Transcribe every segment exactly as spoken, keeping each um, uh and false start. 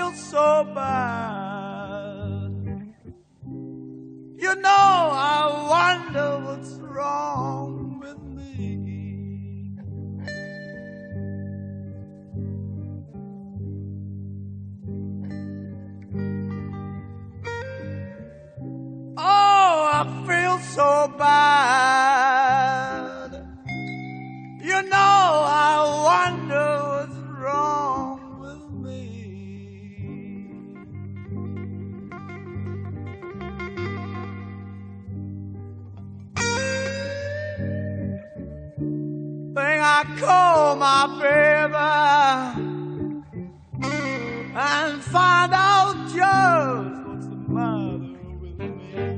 feel so bad. You know, I wonder what's wrong with me. Oh, I feel so bad. You know, I wonder what's wrong with me. Thing I call my baby and find out just what's the matter with me.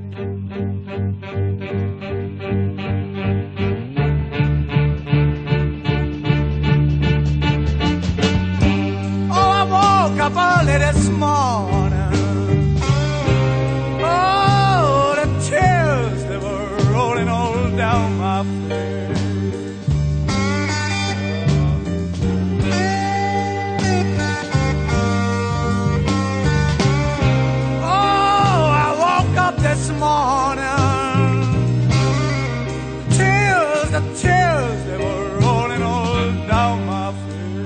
Up early this morning. Oh, the tears they were rolling all down my face. Oh, I woke up this morning. Tears, the tears they were rolling all down my face.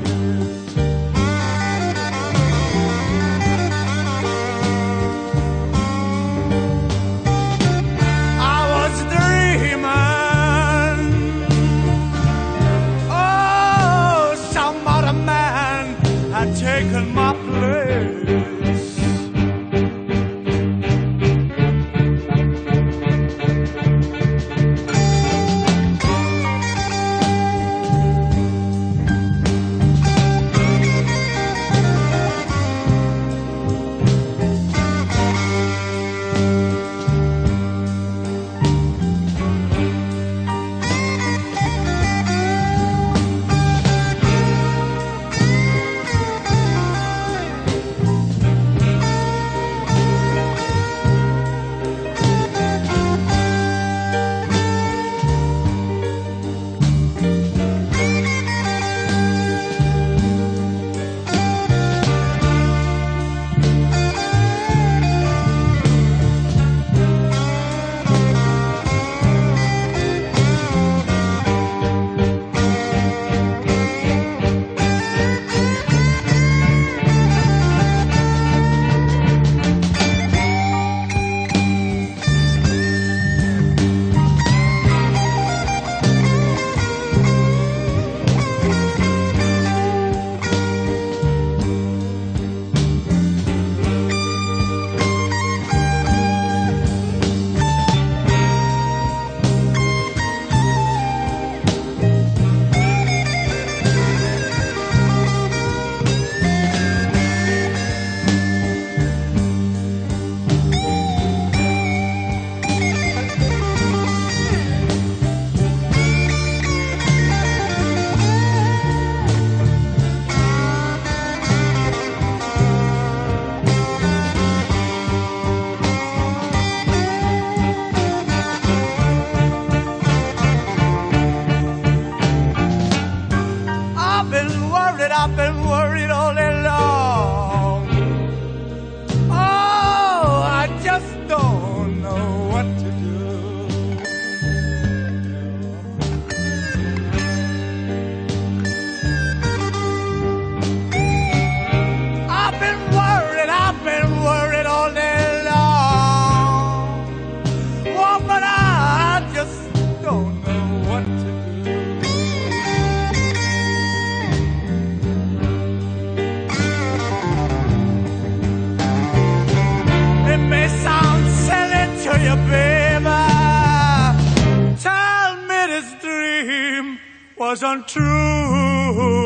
Taken my place. I've been worried all day long. Oh, I just don't know what to do. I've been worried, I've been worried all day long. Oh, but I just don't know what to do. May sound silly to you, baby. Tell me this dream was untrue.